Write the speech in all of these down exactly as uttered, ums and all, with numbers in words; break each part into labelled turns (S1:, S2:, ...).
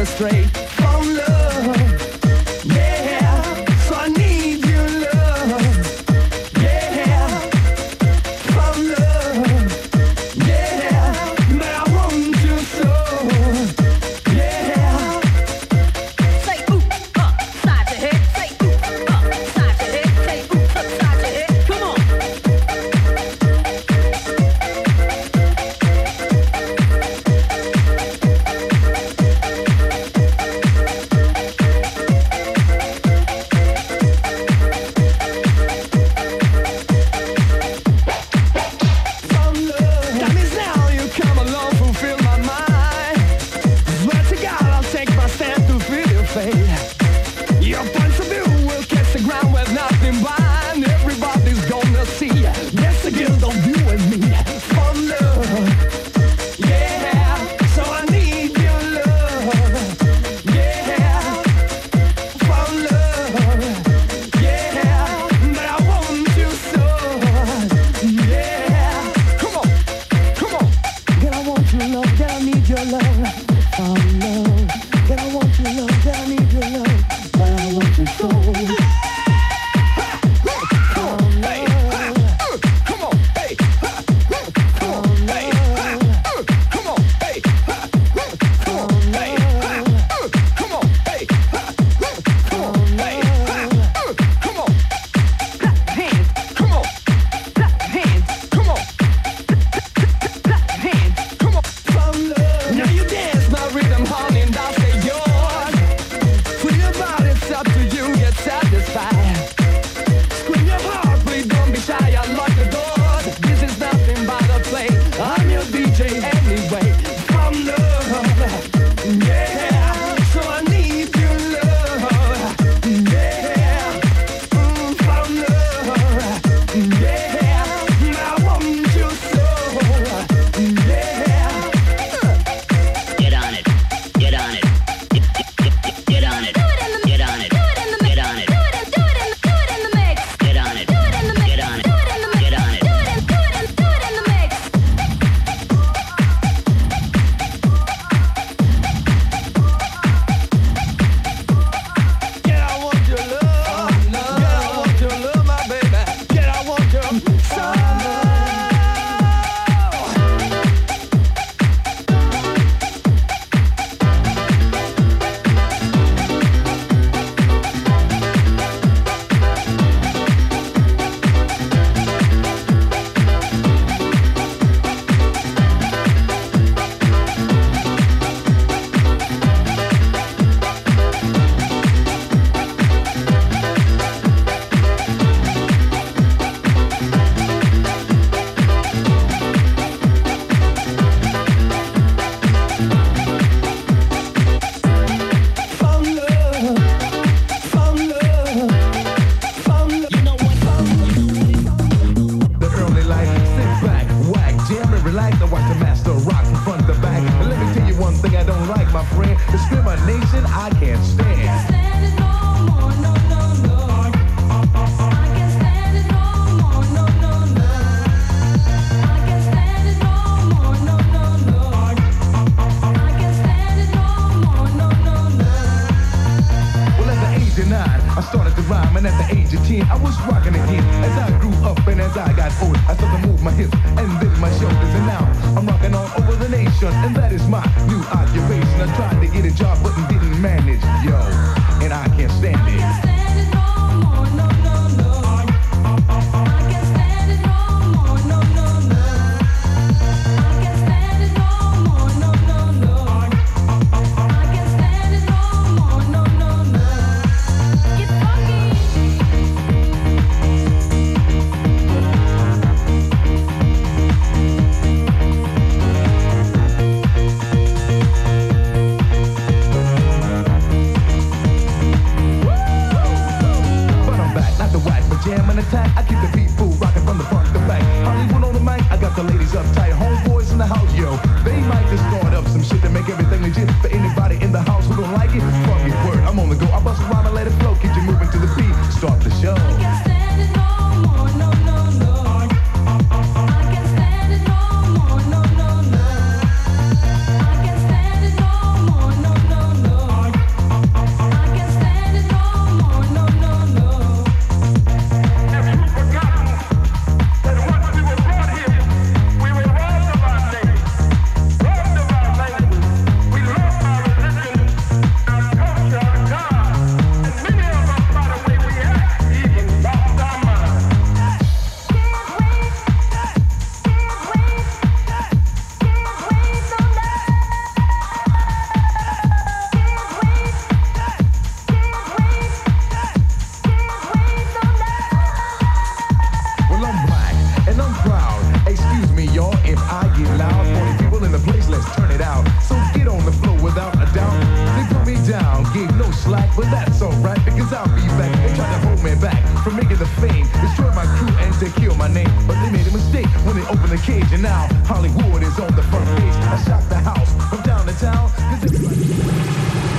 S1: straight from love. Yeah, so I need your love. Yeah, from love. Yeah, but I want you so. Yeah.
S2: Say ooh, up, side to head. Say ooh, up, side to head. Say ooh, up, side to head. Come on.
S1: That means now you come along, fulfill my mind. Swear to God, I'll take my stand to feel your fate. Your point of view will catch the ground with nothing behind. Everybody's gonna see there's a guild of you and me. From love, yeah. So I need your love, yeah. From love, yeah. But I want you so, yeah. Come on, come on. Girl, I want your love, girl, I need your love. From love, girl, I want your love, girl, I need your love. But I want you so. Hey, uh, come on, hey, uh, come on, hey, uh, come on, hey, uh, come on, hey, uh, come on, hey, uh, come on, hey, uh, come on. Clap hands, come on. Clap hands, come on. Clap hands, come on. From love. Now you dance my rhythm, honey, and I'll say yours. For your body, it's up to you, get satisfied. Scream your heart, please don't be shy, unlock the doors. This is nothing but a play. I'm your D J anyway. From love, yeah. So I need your love, yeah. Mm, from love, yeah. I want you so, yeah.
S3: Get on it, get on it, get, get, get, get on it,
S2: Do it in the
S3: get on it,
S2: Do it in the mix.
S3: get on it,
S2: Do it in, do it in, do it in the mix.
S3: get on it,
S2: Do it in the mix.
S3: get on it,
S2: Do it in the mix.
S3: get on it.
S2: Do it in, do it in, do it in the mix.
S1: Yeah, I want your love. Yeah, I want your love, my baby. Yeah, I want your some love. From love, from love, from love. You know what?
S4: The early life, sit back, whack, jam and relax. I watch the master rock from front to back. And let me tell you one thing I don't like, my friend. Discrimination I can't stand.
S2: Stand it no more, no, no, no. I can't stand it no more, no, no, no. I can't stand it no more, no, no, no. I can't stand it no more, no, no, no.
S4: Well, at the age of nine, I started to rhyme, and at the age of ten, I was rocking again. As I grew up and as I got old, I started to move my hips and then my shoulders, and now I'm rocking all over the nation, and that is my new occupation. I tried to get a job, but didn't manage, yo, and I can't stand it.
S2: Stand it no more, no, no, no. I can't stand it no more, no, no, no. I can't stand it no more, no, no, no. I can't stand it no more, no, no, no. Get funky.
S4: But I'm back, not the whack, but jam and attack. I keep the beat full, rocking from the front to back. Hollywood on the mic, I got the ladies uptight. Homeboys in the house, yo. They might just start up some shit to make everything legit. For anybody in the house who don't like it, fuck it, word. I'm on the go. I bust a rhyme and let it flow. Keep you moving to the beat. Start the show.
S2: I can't stand it no more, no, no, no. I can't stand it no more, no, no, no. I can't stand it no more, no, no, no.
S4: in the cage, and now Hollywood is on the front page. I shot the house from town to town. 'Cause it's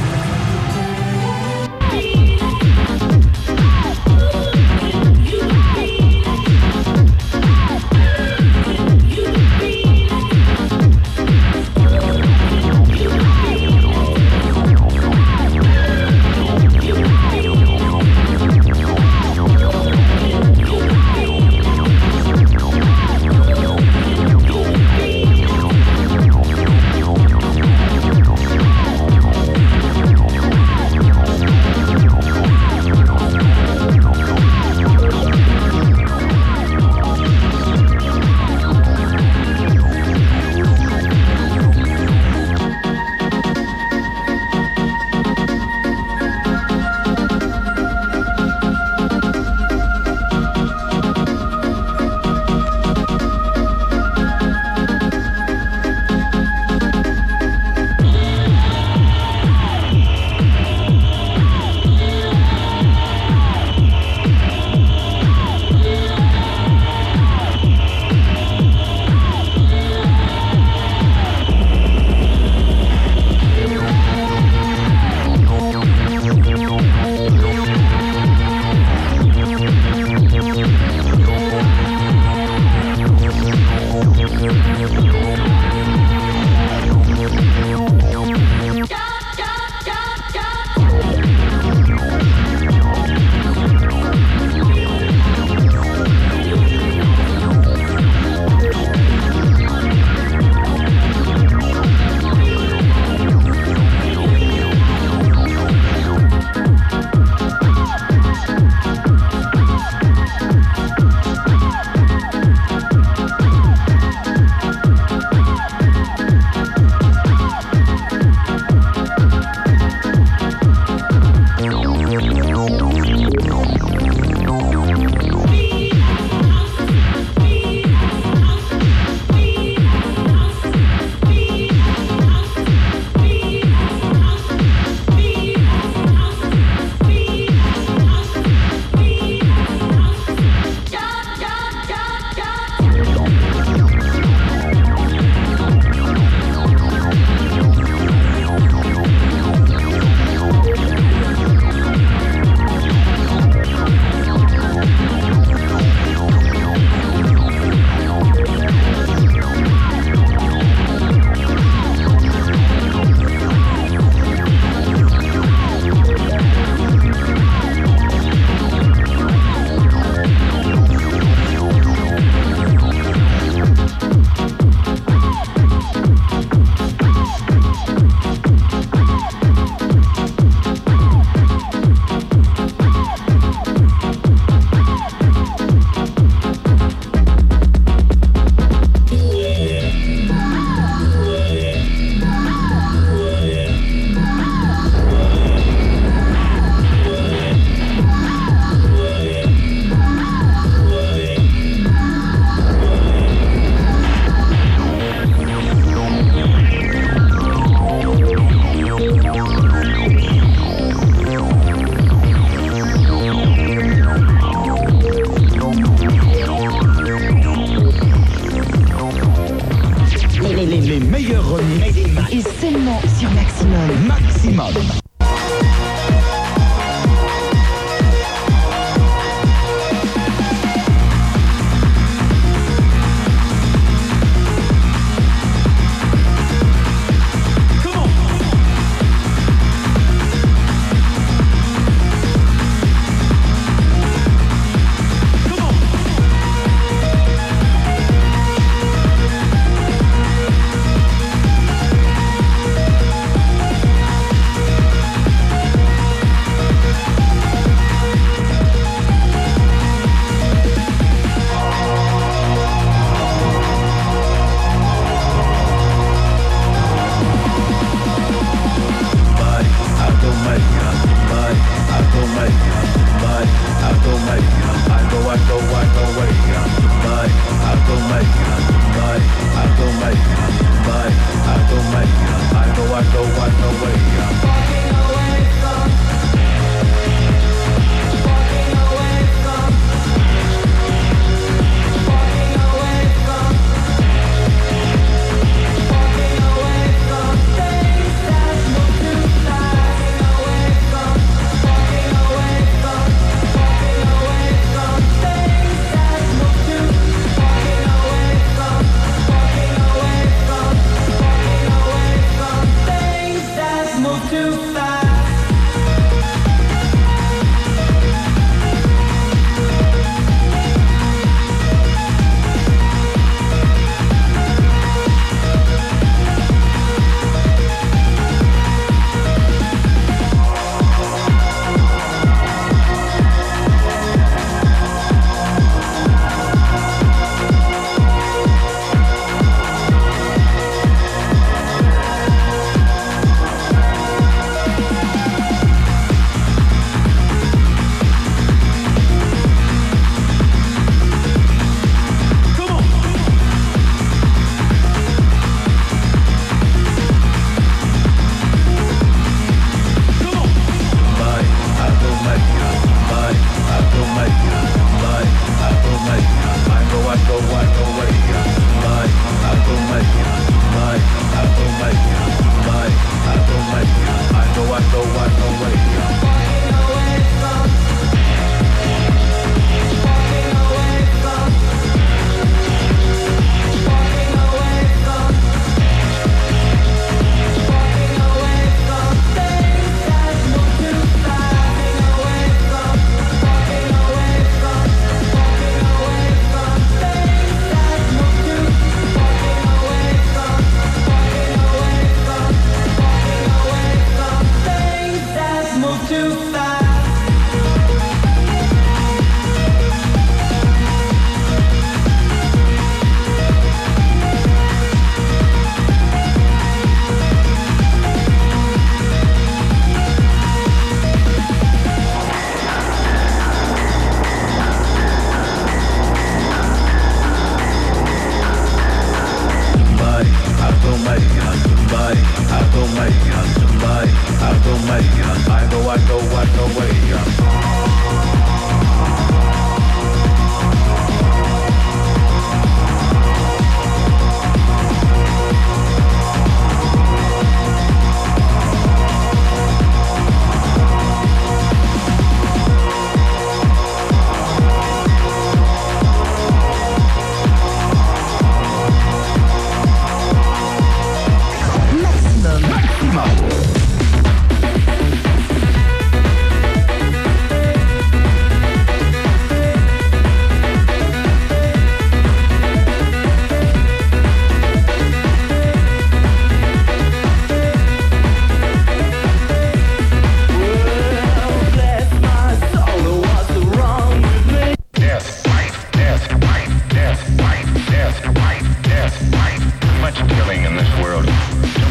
S5: Et seulement sur Maximum.
S6: Maximum.
S1: Come on.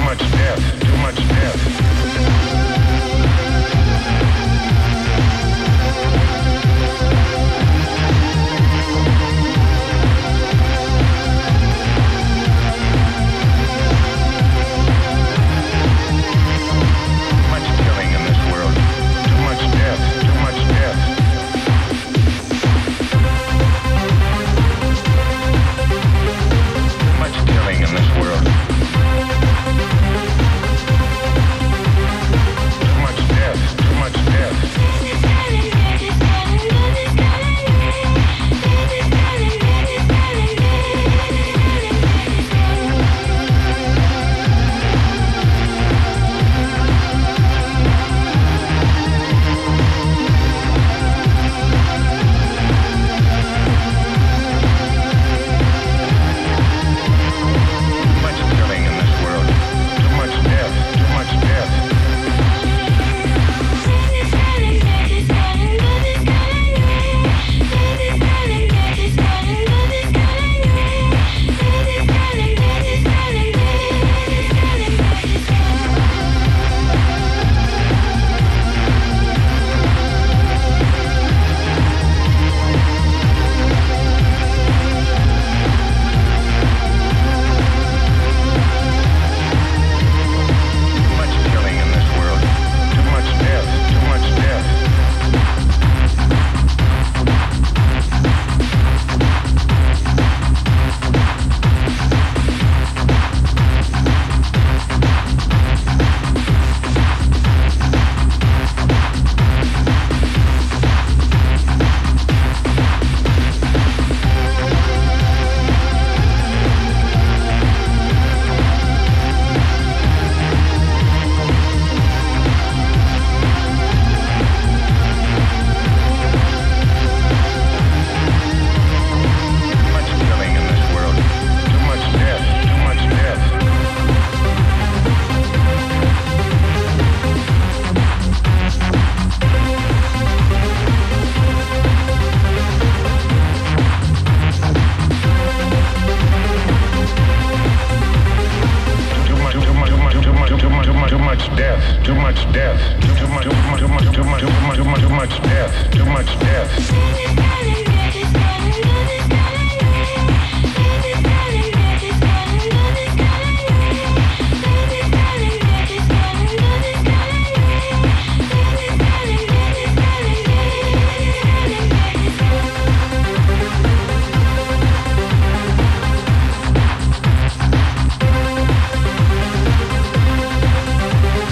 S6: much death, too much death.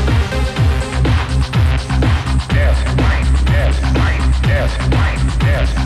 S6: Death, death, death,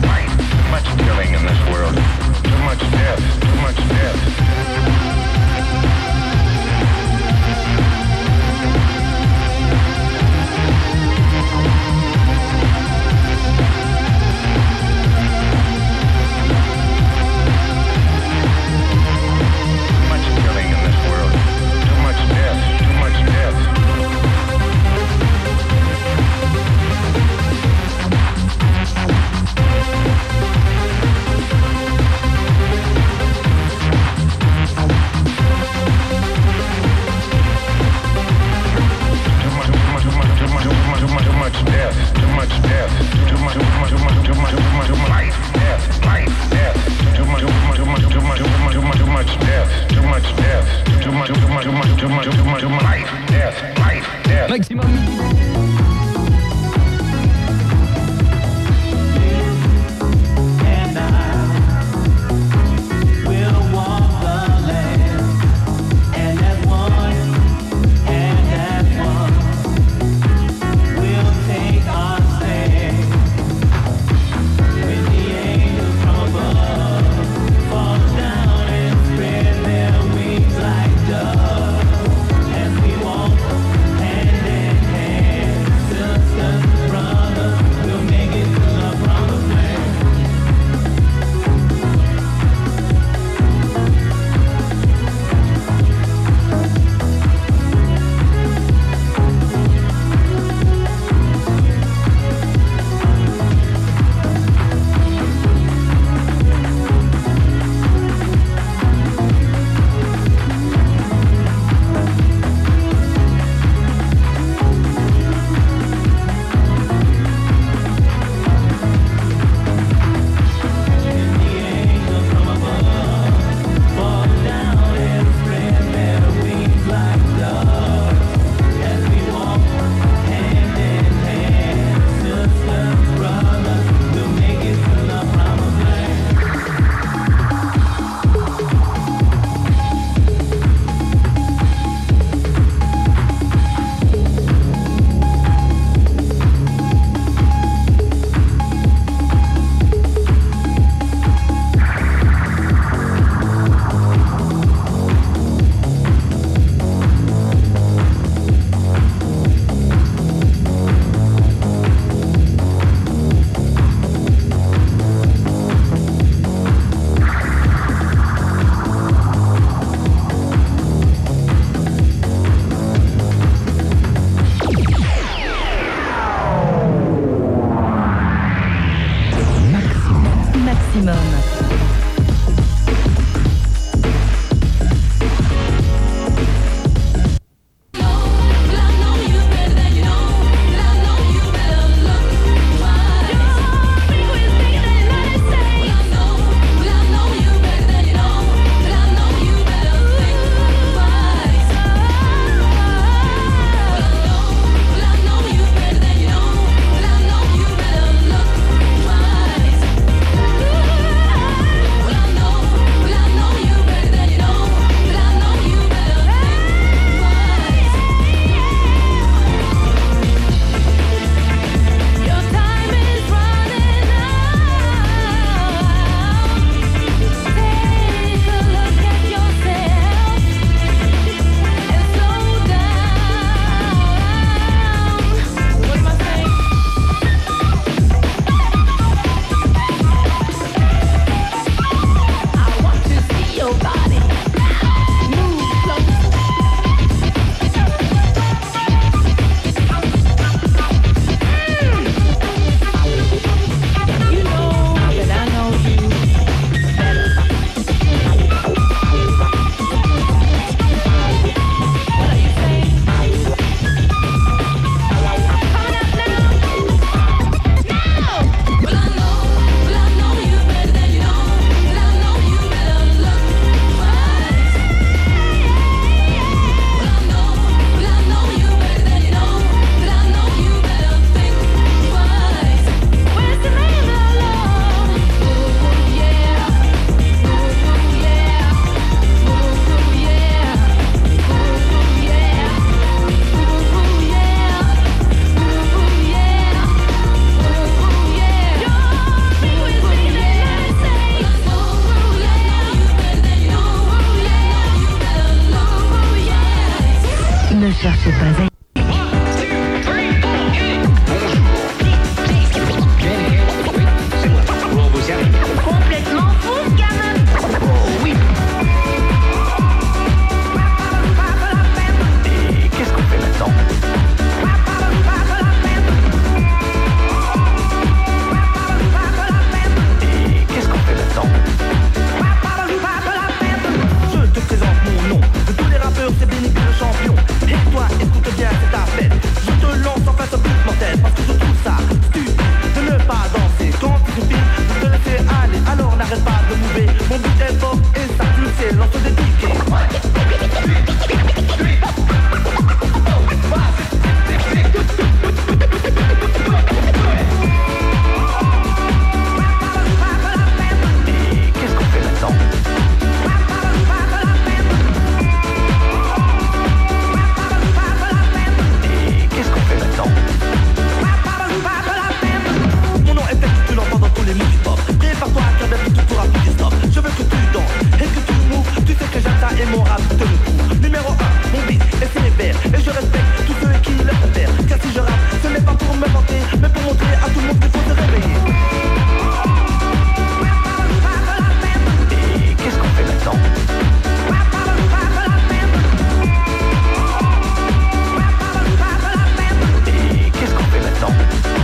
S5: J'espère que pas à...
S2: Complètement fou, gamin.
S7: Oh oui. Et qu'est-ce qu'on fait maintenant? Et qu'est-ce qu'on fait maintenant?
S8: Je te présente mon nom. De tous les rappeurs, c'est Benny le champion. Et toi, écoute bien cet appel. Je te lance en face au but mortel. Parce que je trouve ça stupide de ne pas danser. Quand tu filmes, de te laisser aller. Alors n'arrête pas de mouver. Mon but est fort et ça tu le sais. Lance des piquets.
S7: Et qu'est-ce qu'on fait maintenant? Et qu'est-ce qu'on fait maintenant?
S8: Mon nom est fait que tu l'entends dans tous les moves hip-hop. Prépare-toi à faire des tout rapide du stop. Je veux que tu danses et que tu moves. Tu sais que j'attends et mon rap te le couvre. Numéro un, mon beat est sévère. Et je respecte tous ceux qui le préfèrent. Car si je rappe, ce n'est pas pour me vanter, mais pour montrer à tout le monde qu'il faut se réveiller.
S7: Et qu'est-ce qu'on fait maintenant? Et qu'est-ce qu'on fait maintenant?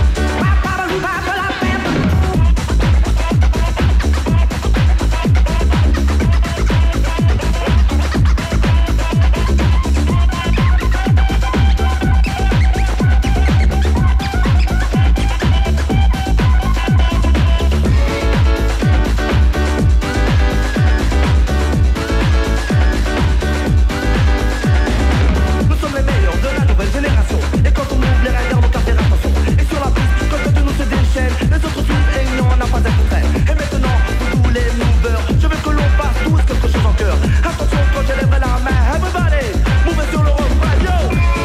S8: Nous sommes les meilleurs de la nouvelle génération. Et quand on ouvre les radars, on doit faire attention. Et sur la piste, quand un de nous se déchaîne, les autres suivent et il n'y en a pas d'extrait. Et maintenant, pour tous les movers, je veux que l'on fasse tous quelque chose en cœur. Attention quand je lèverai la main, everybody, mouvez sur le refrain, yo!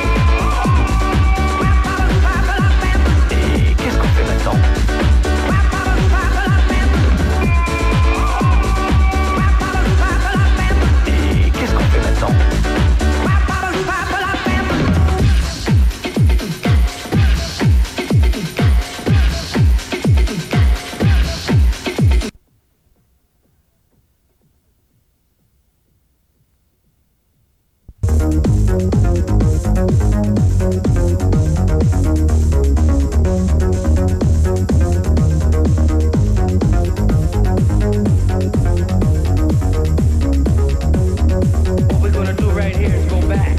S7: Et qu'est-ce qu'on fait maintenant? Et qu'est-ce qu'on fait maintenant?
S8: What we're gonna do right here is go back.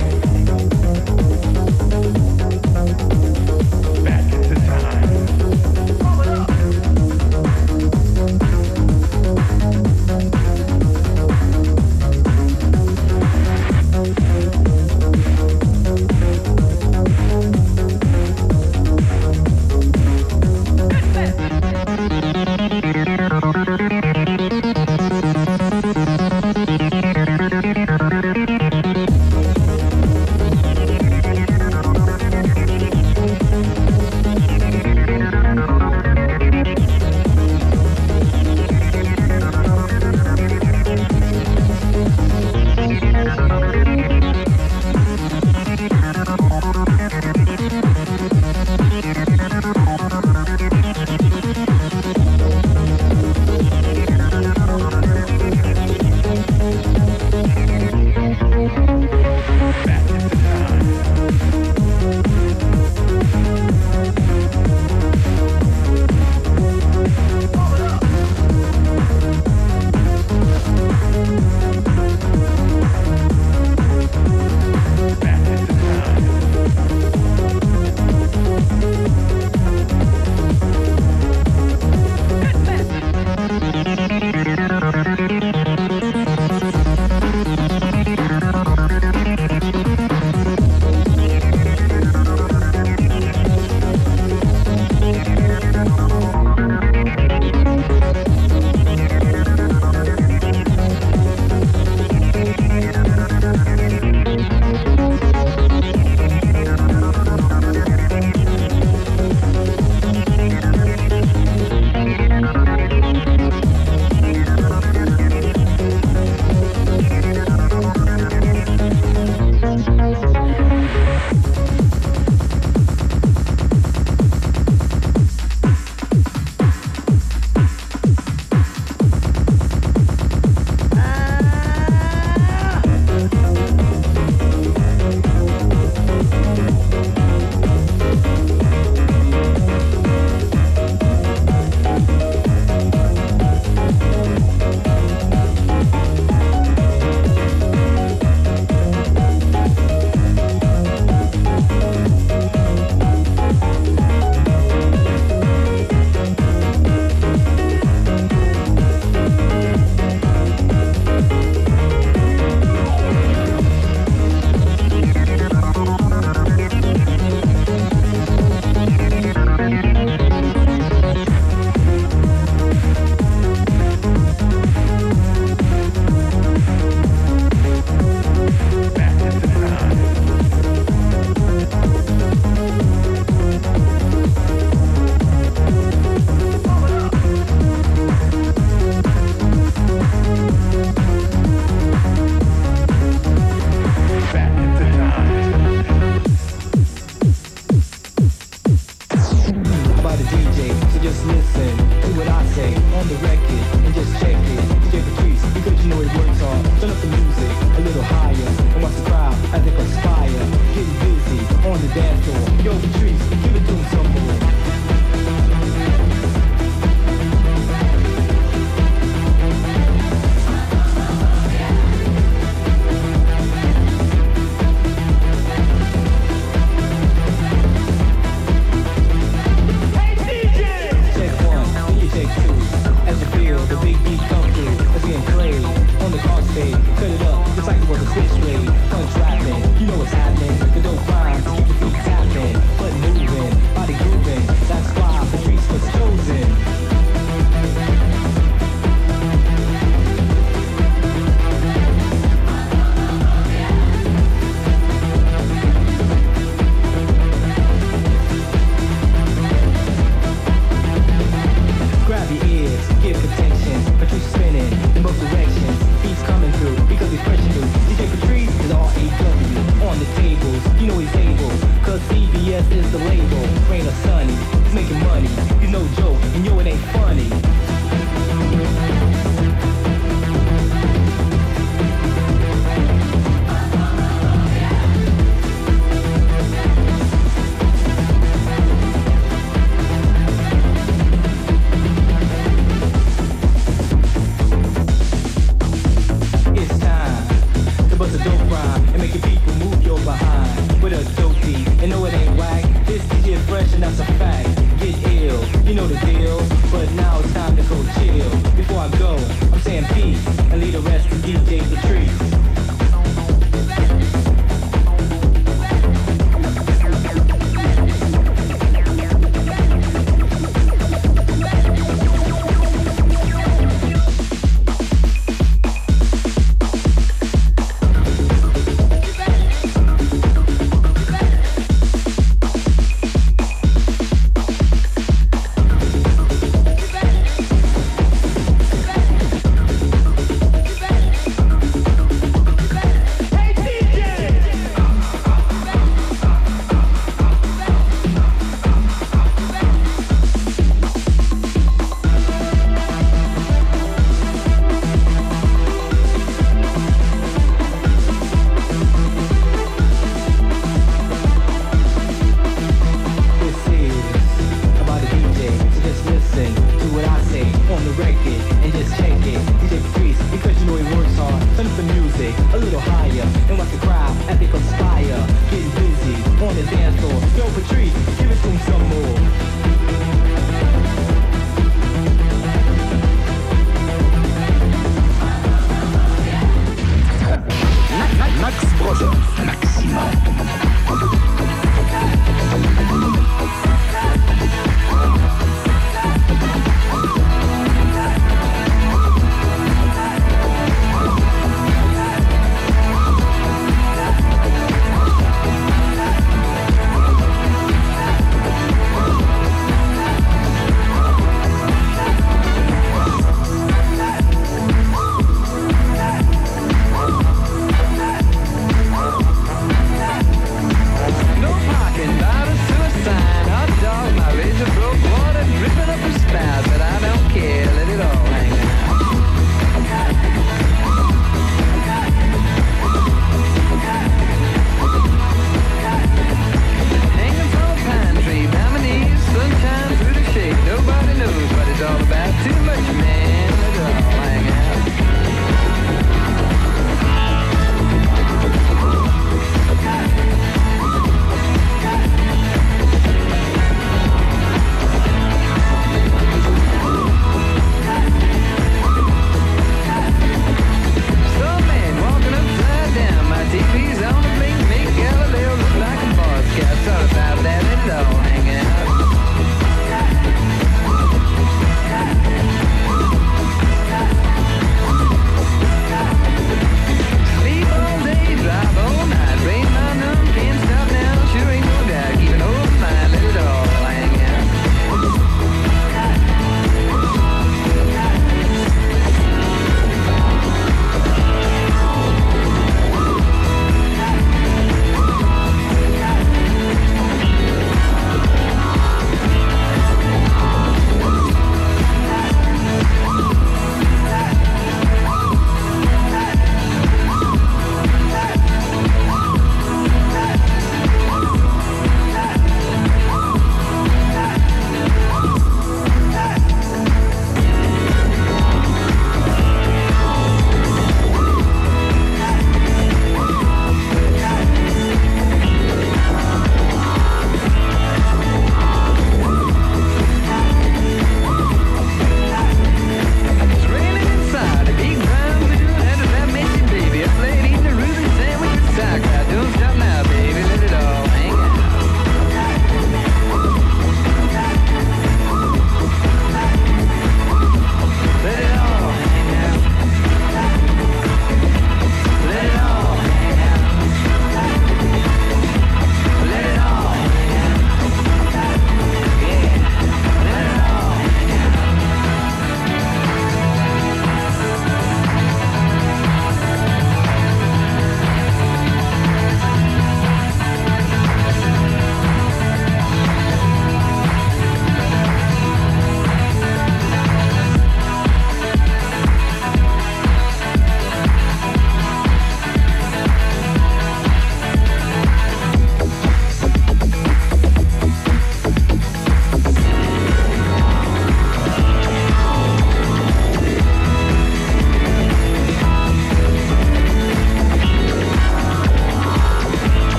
S6: Back into time.
S9: this way, punch rapping, you know what's happening. The dope rhymes, keep your feet tapping, butt moving, body grooving. That's why Patrice was chosen. Grab your ears, give attention, Patrice spinning in both directions. He's coming through because he's fresh and new. D J Patrice is R A W on the tables. You know he's able, cause C B S is the label. Rain or sunny, he's making money. He's no joke, and yo, it ain't funny. It's time to bust a dope rhyme and make your people move your behind with a dope beat. And no, it ain't whack. This D J is fresh and that's a fact. Get ill, you know the deal. But now it's time to go chill. Before I go, I'm saying peace and leave the rest to D J Patrice.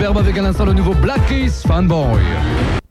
S10: Reverb avec à l'instant le nouveau Black Keys Fanboy.